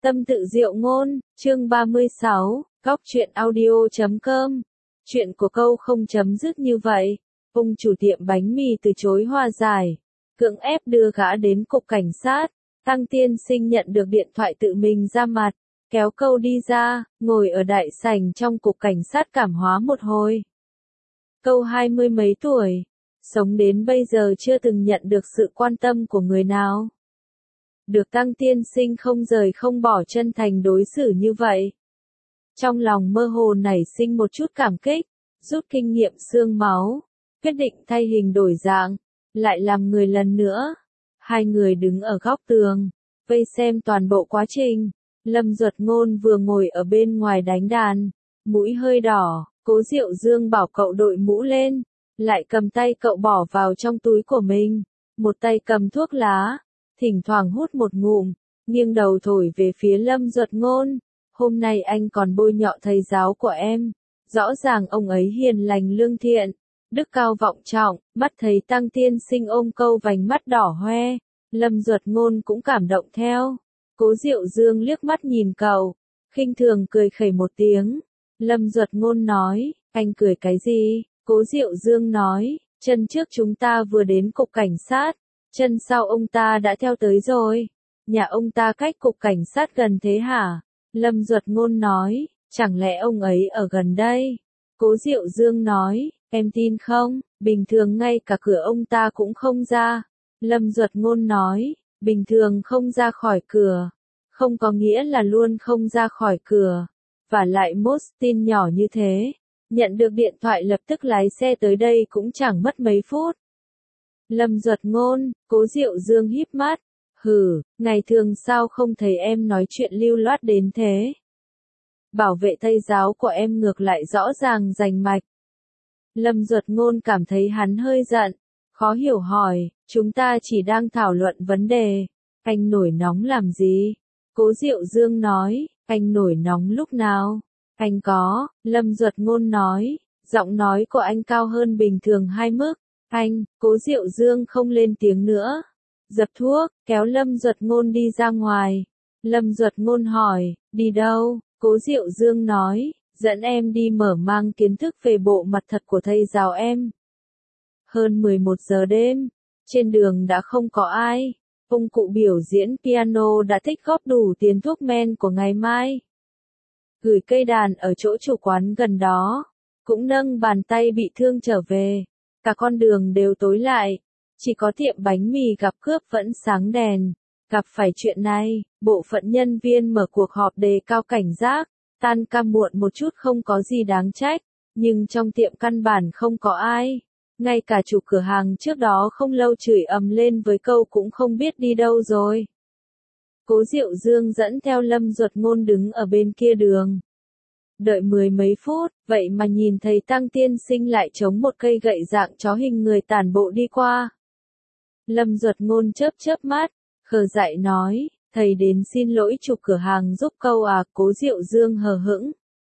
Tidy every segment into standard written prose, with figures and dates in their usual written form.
Tâm tự diệu ngôn, chương 36, góc truyện audio.com. Chuyện của câu không chấm dứt như vậy. Ông chủ tiệm bánh mì từ chối hòa giải, cưỡng ép đưa gã đến cục cảnh sát. Tăng tiên sinh nhận được điện thoại tự mình ra mặt, kéo câu đi ra, ngồi ở đại sảnh trong cục cảnh sát cảm hóa một hồi. Câu 20 mấy tuổi, sống đến bây giờ chưa từng nhận được sự quan tâm của người nào. Được Tăng tiên sinh không rời không bỏ chân thành đối xử như vậy. Trong lòng mơ hồ nảy sinh một chút cảm kích, rút kinh nghiệm xương máu, quyết định thay hình đổi dạng, lại làm người lần nữa. Hai người đứng ở góc tường, vây xem toàn bộ quá trình. Lâm Duật Ngôn vừa ngồi ở bên ngoài đánh đàn, mũi hơi đỏ, Cố Diệu Dương bảo cậu đội mũ lên, lại cầm tay cậu bỏ vào trong túi của mình, một tay cầm thuốc lá, thỉnh thoảng hút một ngụm, nghiêng đầu thổi về phía Lâm Duật Ngôn. Hôm nay anh còn bôi nhọ thầy giáo của em, rõ ràng ông ấy hiền lành lương thiện, đức cao vọng trọng. Mắt thấy Tăng tiên sinh ôm câu vành mắt đỏ hoe, Lâm Duật Ngôn cũng cảm động theo. Cố Diệu Dương liếc mắt nhìn cậu, khinh thường cười khẩy một tiếng. Lâm Duật Ngôn nói, anh cười cái gì? Cố Diệu Dương nói, chân trước chúng ta vừa đến cục cảnh sát, chân sau ông ta đã theo tới rồi. Nhà ông ta cách cục cảnh sát gần thế hả? Lâm Duật Ngôn nói, chẳng lẽ ông ấy ở gần đây? Cố Diệu Dương nói, em tin không, bình thường ngay cả cửa ông ta cũng không ra. Lâm Duật Ngôn nói, bình thường không ra khỏi cửa, không có nghĩa là luôn không ra khỏi cửa. Và lại Mostin nhỏ như thế, nhận được điện thoại lập tức lái xe tới đây cũng chẳng mất mấy phút. Lâm Duật Ngôn, Cố Diệu Dương híp mắt, hừ, ngày thường sao không thấy em nói chuyện lưu loát đến thế? Bảo vệ thầy giáo của em ngược lại rõ ràng rành mạch. Lâm Duật Ngôn cảm thấy hắn hơi giận, khó hiểu hỏi, chúng ta chỉ đang thảo luận vấn đề, anh nổi nóng làm gì? Cố Diệu Dương nói, anh nổi nóng lúc nào? Anh có, Lâm Duật Ngôn nói, giọng nói của anh cao hơn bình thường 2 mức. Anh, Cố Diệu Dương không lên tiếng nữa. Dập thuốc, kéo Lâm Duật Ngôn đi ra ngoài. Lâm Duật Ngôn hỏi, đi đâu? Cố Diệu Dương nói, dẫn em đi mở mang kiến thức về bộ mặt thật của thầy giáo em. Hơn 11 giờ đêm, trên đường đã không có ai. Ông cụ biểu diễn piano đã tích góp đủ tiền thuốc men của ngày mai. Gửi cây đàn ở chỗ chủ quán gần đó, cũng nâng bàn tay bị thương trở về. Cả con đường đều tối lại, chỉ có tiệm bánh mì gặp cướp vẫn sáng đèn. Gặp phải chuyện này, bộ phận nhân viên mở cuộc họp đề cao cảnh giác, tan ca muộn một chút không có gì đáng trách, nhưng trong tiệm căn bản không có ai. Ngay cả chủ cửa hàng trước đó không lâu chửi ầm lên với câu cũng không biết đi đâu rồi. Cố Diệu Dương dẫn theo Lâm Duật Ngôn đứng ở bên kia đường. Đợi 10 mấy phút, vậy mà nhìn thấy Tăng tiên sinh lại chống một cây gậy dạng chó hình người tản bộ đi qua. Lâm Duật Ngôn chớp chớp mắt, khờ dại nói, thầy đến xin lỗi chủ cửa hàng giúp câu à? Cố Diệu Dương hờ hững.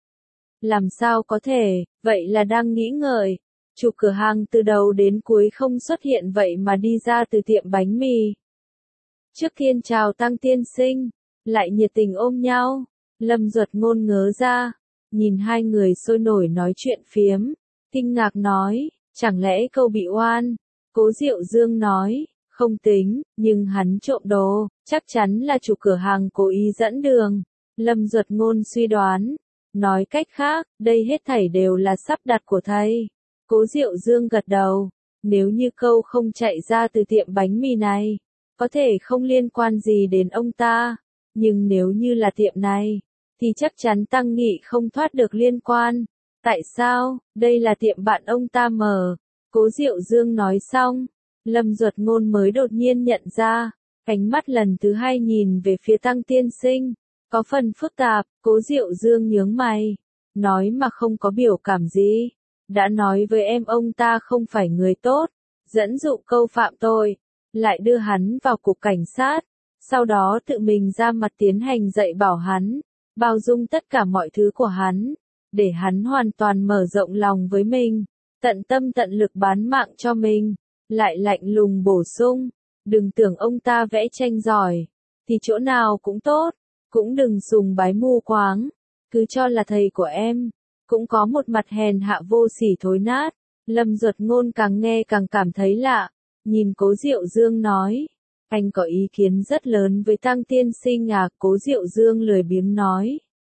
Làm sao có thể, vậy là đang nghĩ ngợi. Chủ cửa hàng từ đầu đến cuối không xuất hiện vậy mà đi ra từ tiệm bánh mì. Trước tiên chào Tăng tiên sinh, lại nhiệt tình ôm nhau. Lâm Duật Ngôn ngớ ra, nhìn hai người sôi nổi nói chuyện phiếm, kinh ngạc nói, chẳng lẽ câu bị oan? Cố Diệu Dương nói, không tính, nhưng hắn trộm đồ, chắc chắn là chủ cửa hàng cố ý dẫn đường. Lâm Duật Ngôn suy đoán, nói cách khác, đây hết thảy đều là sắp đặt của thầy. Cố Diệu Dương gật đầu, nếu như câu không chạy ra từ tiệm bánh mì này, có thể không liên quan gì đến ông ta, nhưng nếu như là tiệm này, thì chắc chắn Tăng Nghị không thoát được liên quan. Tại sao? Đây là tiệm bạn ông ta mở. Cố Diệu Dương nói xong, Lâm Duật Ngôn mới đột nhiên nhận ra, ánh mắt lần thứ hai nhìn về phía Tăng tiên sinh, có phần phức tạp. Cố Diệu Dương nhướng mày, nói mà không có biểu cảm gì. Đã nói với em ông ta không phải người tốt, dẫn dụ câu phạm tội, lại đưa hắn vào cục cảnh sát, sau đó tự mình ra mặt tiến hành dạy bảo hắn, bao dung tất cả mọi thứ của hắn, để hắn hoàn toàn mở rộng lòng với mình, tận tâm tận lực bán mạng cho mình, lại lạnh lùng bổ sung, đừng tưởng ông ta vẽ tranh giỏi, thì chỗ nào cũng tốt, cũng đừng sùng bái mù quáng, cứ cho là thầy của em, cũng có một mặt hèn hạ vô sỉ thối nát. Lâm Duật Ngôn càng nghe càng cảm thấy lạ, nhìn Cố Diệu Dương nói, anh có ý kiến rất lớn với Tăng tiên sinh à? Cố Diệu Dương lười biếng nói.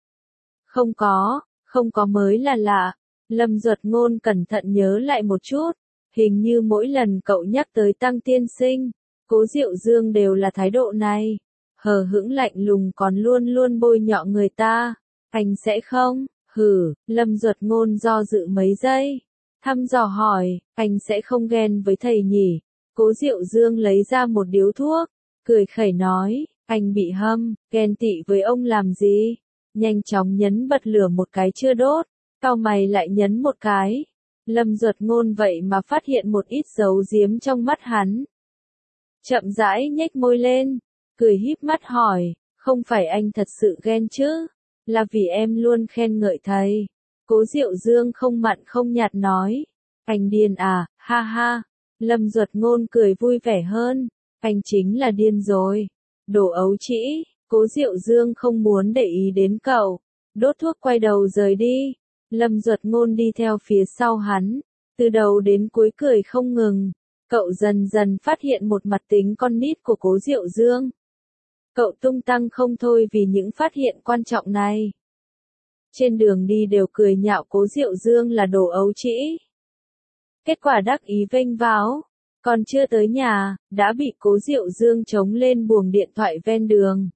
Không có mới là lạ. Lâm Duật Ngôn cẩn thận nhớ lại một chút, hình như mỗi lần cậu nhắc tới Tăng tiên sinh, Cố Diệu Dương đều là thái độ này, hờ hững lạnh lùng, còn luôn luôn bôi nhọ người ta. Anh sẽ không? Hử, Lâm Duật Ngôn do dự mấy giây, thăm dò hỏi, anh sẽ không ghen với thầy nhỉ? Cố Diệu Dương lấy ra một điếu thuốc, cười khẩy nói, anh bị hâm, ghen tị với ông làm gì? Nhanh chóng nhấn bật lửa một cái chưa đốt, cau mày lại nhấn một cái. Lâm Duật Ngôn vậy mà phát hiện một ít dấu giếm trong mắt hắn. Chậm rãi nhếch môi lên, cười híp mắt hỏi, không phải anh thật sự ghen chứ? Là vì em luôn khen ngợi thầy. Cố Diệu Dương không mặn không nhạt nói, anh điên à, ha ha. Lâm Duật Ngôn cười vui vẻ hơn, anh chính là điên rồi. Đồ ấu trĩ. Cố Diệu Dương không muốn để ý đến cậu, đốt thuốc quay đầu rời đi. Lâm Duật Ngôn đi theo phía sau hắn, từ đầu đến cuối cười không ngừng. Cậu dần dần phát hiện một mặt tính con nít của Cố Diệu Dương. Cậu tung tăng không thôi vì những phát hiện quan trọng này. Trên đường đi đều cười nhạo Cố Diệu Dương là đồ ấu trĩ. Kết quả đắc ý vênh váo, còn chưa tới nhà, đã bị Cố Diệu Dương chống lên buồng điện thoại ven đường.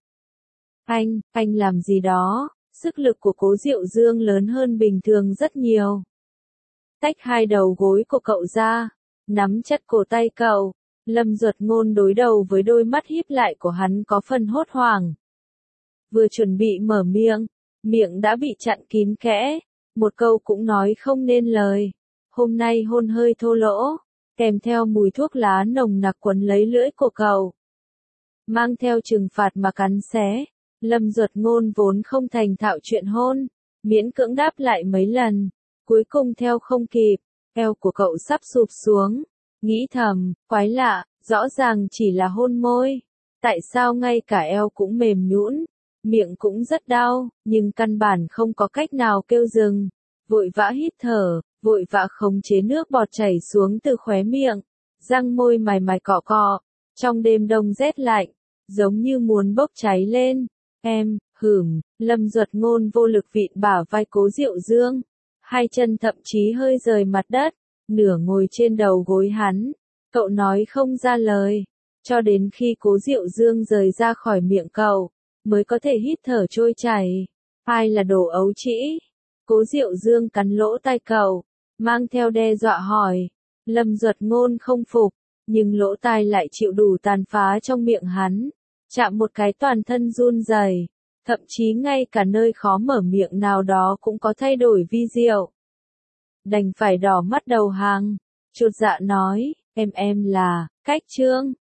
Anh làm gì đó? Sức lực của Cố Diệu Dương lớn hơn bình thường rất nhiều. Tách hai đầu gối của cậu ra, nắm chặt cổ tay cậu. Lâm Duật Ngôn đối đầu với đôi mắt híp lại của hắn có phần hốt hoảng. Vừa chuẩn bị mở miệng đã bị chặn kín kẽ, một câu cũng nói không nên lời. Hôm nay hôn hơi thô lỗ, kèm theo mùi thuốc lá nồng nặc quấn lấy lưỡi của cậu. Mang theo trừng phạt mà cắn xé. Lâm Duật Ngôn vốn không thành thạo chuyện hôn, miễn cưỡng đáp lại mấy lần, cuối cùng theo không kịp, eo của cậu sắp sụp xuống, nghĩ thầm, quái lạ, rõ ràng chỉ là hôn môi, tại sao ngay cả eo cũng mềm nhũn, miệng cũng rất đau, nhưng căn bản không có cách nào kêu dừng, vội vã hít thở, vội vã khống chế nước bọt chảy xuống từ khóe miệng, răng môi mài mài cọ cọ, trong đêm đông rét lạnh, giống như muốn bốc cháy lên. Em, Lâm Duật Ngôn vô lực vịn bả vai Cố Diệu Dương, hai chân thậm chí hơi rời mặt đất, nửa ngồi trên đầu gối hắn. Cậu nói không ra lời, cho đến khi Cố Diệu Dương rời ra khỏi miệng cậu, mới có thể hít thở trôi chảy. Ai là đồ ấu trĩ? Cố Diệu Dương cắn lỗ tai cậu, mang theo đe dọa hỏi. Lâm Duật Ngôn không phục, nhưng lỗ tai lại chịu đủ tàn phá trong miệng hắn. Chạm một cái toàn thân run rẩy, thậm chí ngay cả nơi khó mở miệng nào đó cũng có thay đổi vi diệu. Đành phải đỏ mắt đầu hàng, chột dạ nói, em là, Cách Trương.